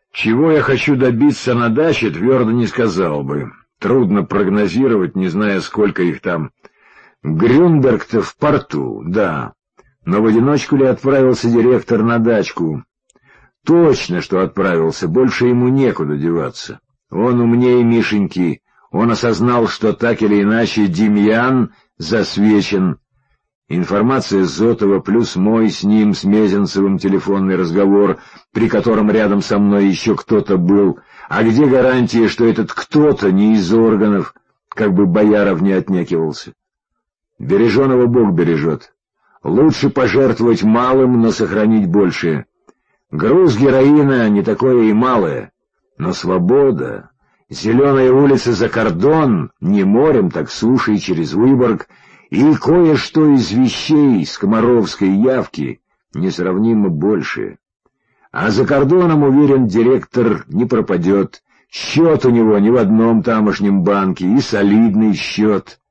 Чего я хочу добиться на даче, твердо не сказал бы. Трудно прогнозировать, не зная, сколько их там. Грюнберг-то в порту, да. Но в одиночку ли отправился директор на дачку? Точно, что отправился, больше ему некуда деваться. Он умнее Мишеньки, он осознал, что так или иначе Демьян засвечен. Информация Зотова плюс мой с ним, с Мезенцевым телефонный разговор, при котором рядом со мной еще кто-то был. А где гарантия, что этот кто-то не из органов, как бы Бояров не отнекивался? Береженого Бог бережет. Лучше пожертвовать малым, но сохранить большее. Груз героина не такое и малое, но свобода, зеленая улица за кордон, не морем, так сушей через Выборг, и кое-что из вещей с комаровской явки несравнимо больше. А за кордоном, уверен, директор не пропадет. Счет у него ни в одном тамошнем банке, и солидный счет.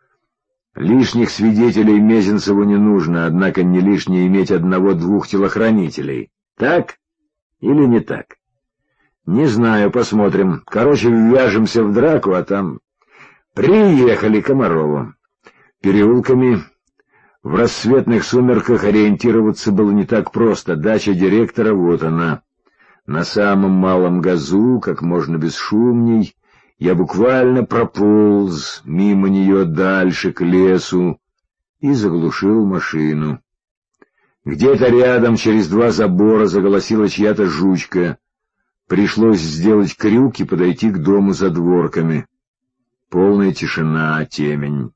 Лишних свидетелей Мезенцеву не нужно, однако не лишнее иметь одного-двух телохранителей. Так или не так? Не знаю, посмотрим. Короче, ввяжемся в драку, а там... Приехали Комарову. Переулками в рассветных сумерках ориентироваться было не так просто. Дача директора, вот она. На самом малом газу, как можно бесшумней, я буквально прополз мимо нее дальше к лесу и заглушил машину. Где-то рядом, через два забора, заголосила чья-то жучка. Пришлось сделать крюк и подойти к дому за дворками. Полная тишина, темень.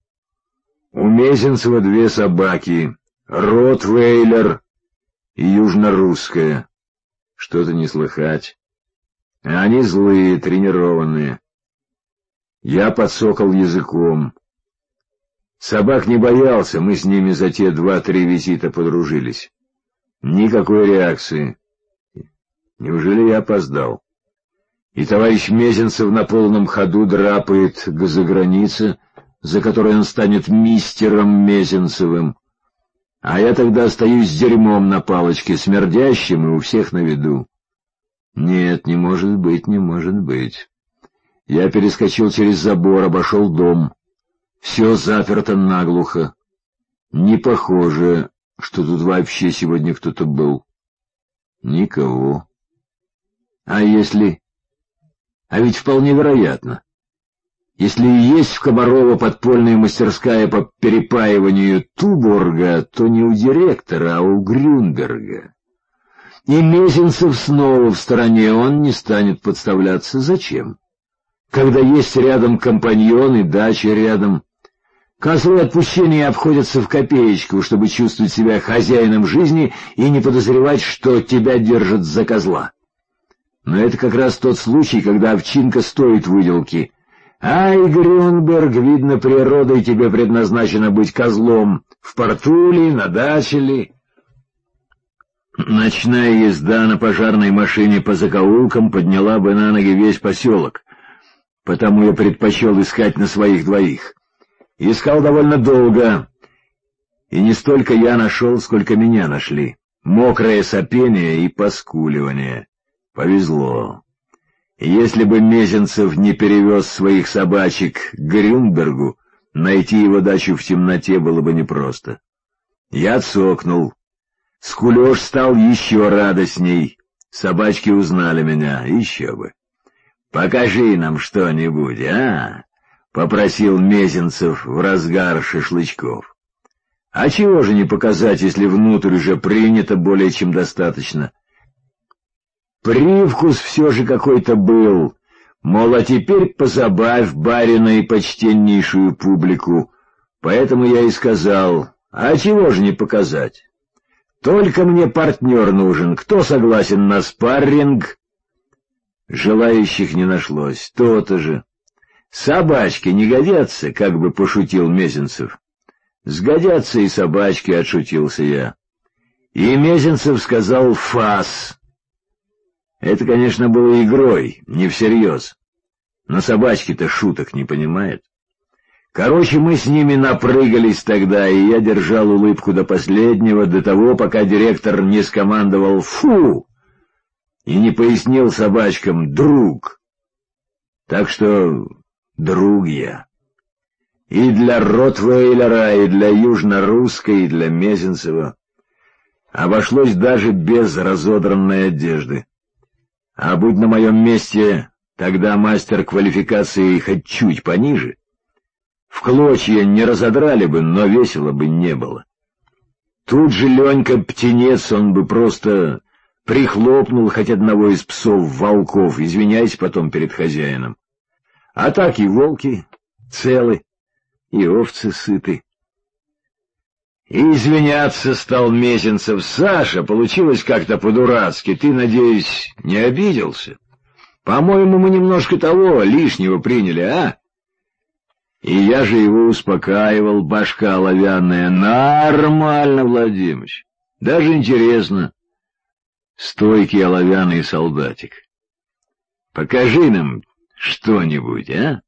У Мезенцева две собаки, ротвейлер и южнорусская. Что-то не слыхать. Они злые, тренированные. Я подсокал языком. Собак не боялся, мы с ними за те 2-3 визита подружились. Никакой реакции. Неужели я опоздал? И товарищ Мезенцев на полном ходу драпает к загранице, за которой он станет мистером Мезенцевым. А я тогда остаюсь с дерьмом на палочке, смердящим и у всех на виду. Нет, не может быть, не может быть. Я перескочил через забор, обошел дом. Все заперто наглухо. Не похоже, что тут вообще сегодня кто-то был. Никого. А если... А ведь вполне вероятно. Если и есть в Комарово подпольная мастерская по перепаиванию Туборга, то не у директора, а у Грюнберга. И Мезенцев снова в стороне, он не станет подставляться. Зачем? Когда есть рядом компаньон и дача рядом. Козлы отпущения обходятся в копеечку, чтобы чувствовать себя хозяином жизни и не подозревать, что тебя держат за козла. Но это как раз тот случай, когда овчинка стоит выделки. Ай, Грюнберг, видно, природой тебе предназначено быть козлом. В порту ли, на даче ли? Ночная езда на пожарной машине по закоулкам подняла бы на ноги весь поселок. Потому я предпочел искать на своих двоих. Искал довольно долго, и не столько я нашел, сколько меня нашли. Мокрое сопение и поскуливание. Повезло. Если бы Мезенцев не перевез своих собачек к Грюнбергу, найти его дачу в темноте было бы непросто. Я цокнул. Скулёж стал еще радостней. Собачки узнали меня, еще бы. «Покажи нам что-нибудь, а?» — попросил Мезенцев в разгар шашлычков. «А чего же не показать, если внутрь уже принято более чем достаточно?» Привкус все же какой-то был, мол, а теперь позабавь барина и почтеннейшую публику. Поэтому я и сказал, а чего же не показать? Только мне партнер нужен, кто согласен на спарринг? Желающих не нашлось, то-то же. Собачки не годятся, как бы пошутил Мезенцев. Сгодятся и собачки, отшутился я. И Мезенцев сказал «фас». Это, конечно, было игрой, не всерьез. Но собачки-то шуток не понимает. Короче, мы с ними напрыгались тогда, и я держал улыбку до последнего, до того, пока директор не скомандовал «фу!». и не пояснил собачкам «друг». Так что друг я. И для Ротвейлера, и для Южно-Русской, и для Мезенцева. Обошлось даже без разодранной одежды. А будь на моем месте тогда мастер квалификации хоть чуть пониже, в клочья не разодрали бы, но весело бы не было. Тут же Ленька-птенец, он бы просто прихлопнул хоть одного из псов-волков, извиняясь потом перед хозяином. А так и волки целы, и овцы сыты. И извиняться стал Мезенцев. «Саша, получилось как-то по-дурацки. Ты, надеюсь, не обиделся? По-моему, мы немножко того лишнего приняли, а?» И я же его успокаивал, башка оловянная. «Нормально, Владимирович. Даже интересно. Стойкий оловянный солдатик. Покажи нам что-нибудь, а?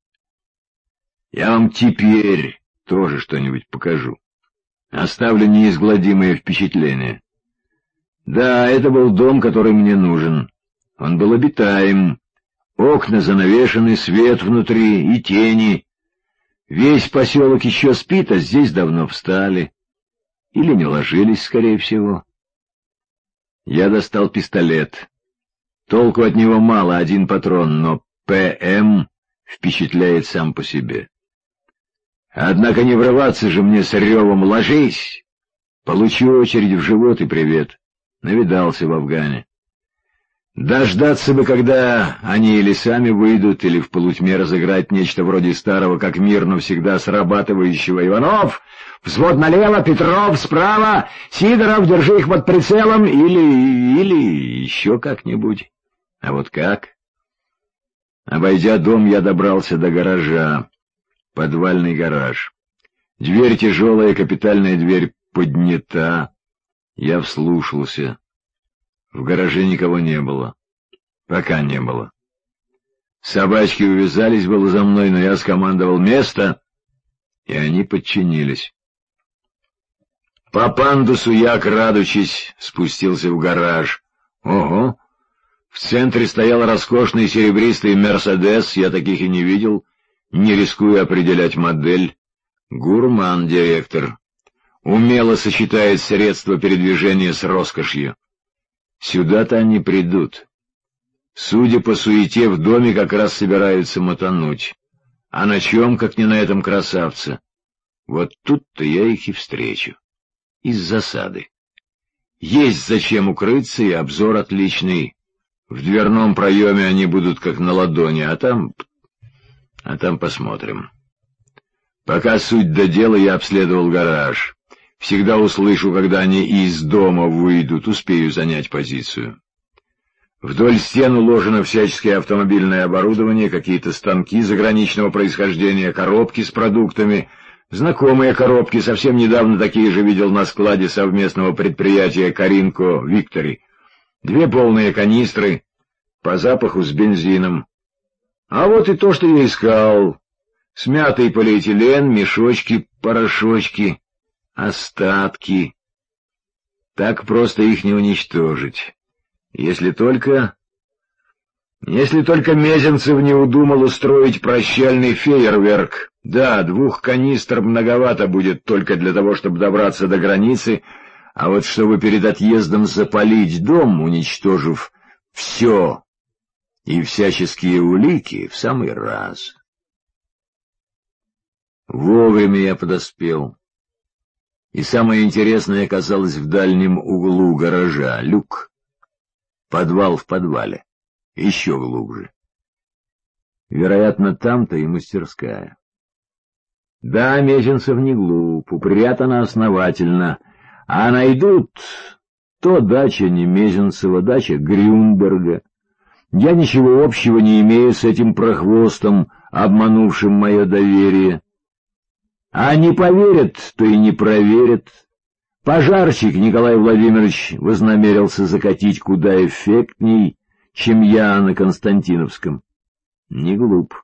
Я вам теперь тоже что-нибудь покажу. Оставлю неизгладимое впечатление. Да, это был дом, который мне нужен. Он был обитаем. Окна занавешены, свет внутри и тени. Весь поселок еще спит, а здесь давно встали. Или не ложились, скорее всего. Я достал пистолет. Толку от него мало, один патрон, но ПМ впечатляет сам по себе. Однако не врываться же мне с ревом «ложись!» Получу очередь в живот и привет. Навидался в Афгане. Дождаться бы, когда они или сами выйдут, или в полутьме разыграть нечто вроде старого, как мир, но всегда срабатывающего: «Иванов! Взвод налево, Петров справа! Сидоров, держи их под прицелом!» Или еще как-нибудь. А вот как? Обойдя дом, я добрался до гаража. Подвальный гараж. Дверь тяжелая, капитальная дверь поднята. Я вслушался. В гараже никого не было. Пока не было. Собачки увязались было за мной, но я скомандовал «место», и они подчинились. По пандусу я, крадучись, спустился в гараж. Ого! В центре стоял роскошный серебристый «Мерседес», я таких и не видел, не рискуя определять модель. Гурман-директор. Умело сочетает средства передвижения с роскошью. Сюда-то они придут. Судя по суете, в доме как раз собираются мотануть. А на чем, как не на этом красавце? Вот тут-то я их и встречу. Из засады. Есть зачем укрыться, и обзор отличный. В дверном проеме они будут как на ладони, а там посмотрим. Пока суть до дела, я обследовал гараж. Всегда услышу, когда они из дома выйдут, успею занять позицию. Вдоль стен уложено всяческое автомобильное оборудование, какие-то станки заграничного происхождения, коробки с продуктами. Знакомые коробки, совсем недавно такие же видел на складе совместного предприятия «Каринко Виктори». 2 полные канистры, по запаху с бензином. А вот и то, что я искал. Смятый полиэтилен, мешочки, порошочки, остатки. Так просто их не уничтожить. Если только Мезенцев не удумал устроить прощальный фейерверк. Да, 2 канистр многовато будет только для того, чтобы добраться до границы, а вот чтобы перед отъездом запалить дом, уничтожив все и всяческие улики, в самый раз. Вовремя я подоспел. И самое интересное оказалось в дальнем углу гаража — люк. Подвал в подвале. Еще глубже. Вероятно, там-то и мастерская. Да, Мезенцев не глуп, упрятана основательно. А найдут, то дача не Мезенцева, дача Грюнберга. Я ничего общего не имею с этим прохвостом, обманувшим мое доверие. А не поверят, то и не проверят. Пожарчик Николай Владимирович вознамерился закатить куда эффектней, чем я на Константиновском. Не глуп.